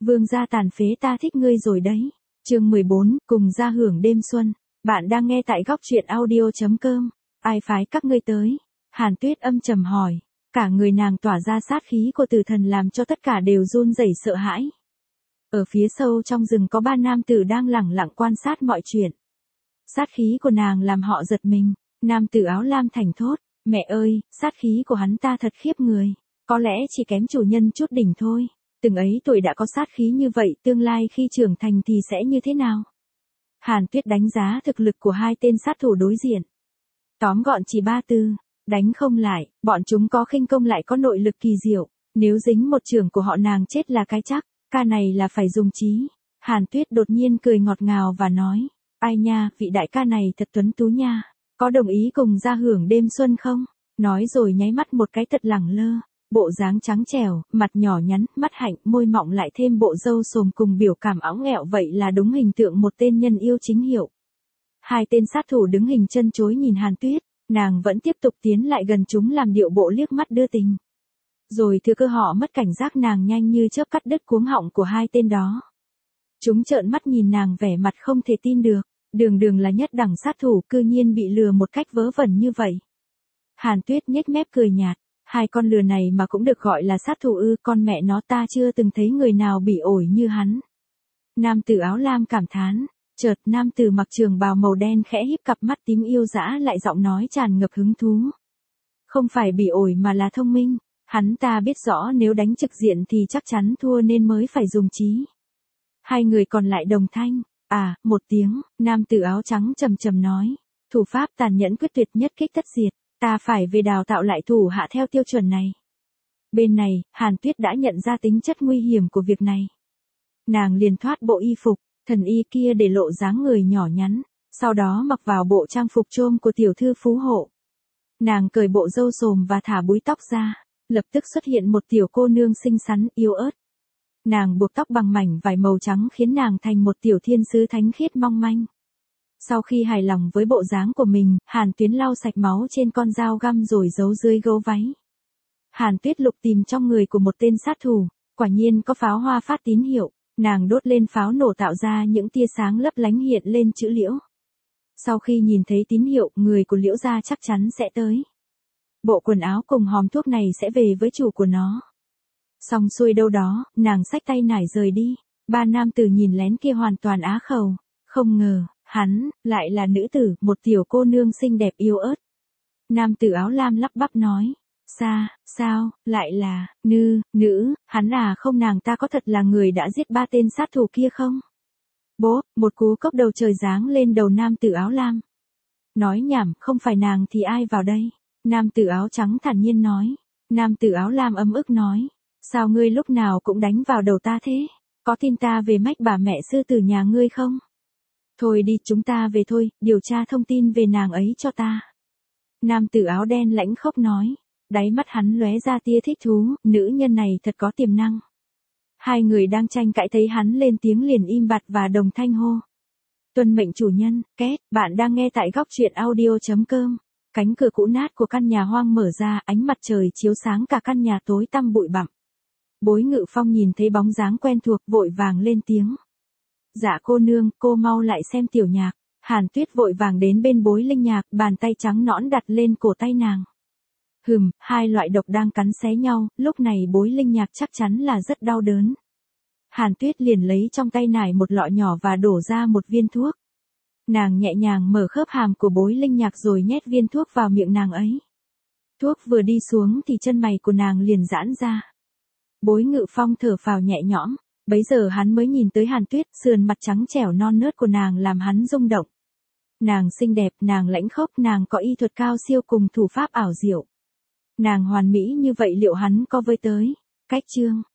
Vương gia tàn phế ta thích ngươi rồi đấy. Chương 14, cùng ra hưởng đêm xuân. Bạn đang nghe tại góc truyện audio.com. Ai phái các ngươi tới? Hàn Tuyết âm trầm hỏi. Cả người nàng tỏa ra sát khí của tử thần làm cho tất cả đều run rẩy sợ hãi. Ở phía sâu trong rừng có ba nam tử đang lẳng lặng quan sát mọi chuyện. Sát khí của nàng làm họ giật mình. Nam tử áo lam thành thốt. Mẹ ơi, sát khí của hắn ta thật khiếp người. Có lẽ chỉ kém chủ nhân chút đỉnh thôi. Từng ấy tuổi đã có sát khí như vậy, tương lai khi trưởng thành thì sẽ như thế nào? Hàn Tuyết đánh giá thực lực của hai tên sát thủ đối diện. Tóm gọn chỉ 3 từ, đánh không lại, bọn chúng có khinh công lại có nội lực kỳ diệu, nếu dính một chưởng của họ nàng chết là cái chắc, ca này là phải dùng trí. Hàn Tuyết đột nhiên cười ngọt ngào và nói, ai nha, vị đại ca này thật tuấn tú nha, có đồng ý cùng ra hưởng đêm xuân không? Nói rồi nháy mắt một cái thật lẳng lơ. Bộ dáng trắng trẻo, mặt nhỏ nhắn, mắt hạnh, môi mọng lại thêm bộ râu xồm cùng biểu cảm óng ẹo vậy là đúng hình tượng một tên nhân yêu chính hiệu. Hai tên sát thủ đứng hình chân chối nhìn Hàn Tuyết, nàng vẫn tiếp tục tiến lại gần chúng làm điệu bộ liếc mắt đưa tình. Rồi thừa cơ họ mất cảnh giác nàng nhanh như chớp cắt đứt cuống họng của hai tên đó. Chúng trợn mắt nhìn nàng vẻ mặt không thể tin được, đường là nhất đẳng sát thủ cư nhiên bị lừa một cách vớ vẩn như vậy. Hàn Tuyết nhếch mép cười nhạt. Hai con lừa này mà cũng được gọi là sát thủ ư, con mẹ nó ta chưa từng thấy người nào bị ổi như hắn. Nam tử áo lam cảm thán, chợt nam tử mặc trường bào màu đen khẽ híp cặp mắt tím yêu dã lại giọng nói tràn ngập hứng thú. Không phải bị ổi mà là thông minh, hắn ta biết rõ nếu đánh trực diện thì chắc chắn thua nên mới phải dùng trí. Hai người còn lại đồng thanh, một tiếng, nam tử áo trắng trầm trầm nói, thủ pháp tàn nhẫn quyết tuyệt nhất kích tất diệt. Ta phải về đào tạo lại thủ hạ theo tiêu chuẩn này. Bên này, Hàn Tuyết đã nhận ra tính chất nguy hiểm của việc này. Nàng liền thoát bộ y phục, thần y kia để lộ dáng người nhỏ nhắn, sau đó mặc vào bộ trang phục trôm của tiểu thư phú hộ. Nàng cởi bộ râu xồm và thả búi tóc ra, lập tức xuất hiện một tiểu cô nương xinh xắn yếu ớt. Nàng buộc tóc bằng mảnh vải màu trắng khiến nàng thành một tiểu thiên sứ thánh khiết mong manh. Sau khi hài lòng với bộ dáng của mình, Hàn Tuyết lau sạch máu trên con dao găm rồi giấu dưới gấu váy. Hàn Tuyết lục tìm trong người của một tên sát thủ, quả nhiên có pháo hoa phát tín hiệu, nàng đốt lên pháo nổ tạo ra những tia sáng lấp lánh hiện lên chữ Liễu. Sau khi nhìn thấy tín hiệu, người của Liễu gia chắc chắn sẽ tới. Bộ quần áo cùng hòm thuốc này sẽ về với chủ của nó. Xong xuôi đâu đó, nàng xách tay nải rời đi, ba nam tử nhìn lén kia hoàn toàn á khẩu, không ngờ. Hắn, lại là nữ tử, một tiểu cô nương xinh đẹp yếu ớt. Nam tử áo lam lắp bắp nói. Sao, lại là, nữ, hắn không nàng ta có thật là người đã giết ba tên sát thủ kia không? Bố, một cú cốc đầu trời giáng lên đầu nam tử áo lam. Nói nhảm, không phải nàng thì ai vào đây? Nam tử áo trắng thản nhiên nói. Nam tử áo lam ấm ức nói. Sao ngươi lúc nào cũng đánh vào đầu ta thế? Có tin ta về mách bà mẹ sư tử nhà ngươi không? Thôi đi, chúng ta về thôi, điều tra thông tin về nàng ấy cho ta. Nam tử áo đen lãnh khốc nói, đáy mắt hắn lóe ra tia thích thú, nữ nhân này thật có tiềm năng. Hai người đang tranh cãi thấy hắn lên tiếng liền im bặt và đồng thanh hô. Tuân mệnh chủ nhân, két, bạn đang nghe tại góc truyện audio.com. Cánh cửa cũ nát của căn nhà hoang mở ra, ánh mặt trời chiếu sáng cả căn nhà tối tăm bụi bặm. Bối Ngự Phong nhìn thấy bóng dáng quen thuộc vội vàng lên tiếng. Dạ cô nương, cô mau lại xem tiểu nhạc. Hàn Tuyết vội vàng đến bên Bối Linh Nhạc, bàn tay trắng nõn đặt lên cổ tay nàng. Hai loại độc đang cắn xé nhau, lúc này Bối Linh Nhạc chắc chắn là rất đau đớn. Hàn Tuyết liền lấy trong tay nải một lọ nhỏ và đổ ra một viên thuốc. Nàng nhẹ nhàng mở khớp hàm của Bối Linh Nhạc rồi nhét viên thuốc vào miệng nàng ấy. Thuốc vừa đi xuống thì chân mày của nàng liền giãn ra. Bối Ngự Phong thở phào nhẹ nhõm. Bấy giờ hắn mới nhìn tới Hàn Tuyết, sườn mặt trắng trẻo non nớt của nàng làm hắn rung động. Nàng xinh đẹp, nàng lãnh khốc, nàng có y thuật cao siêu cùng thủ pháp ảo diệu. Nàng hoàn mỹ như vậy liệu hắn có với tới? Cách chương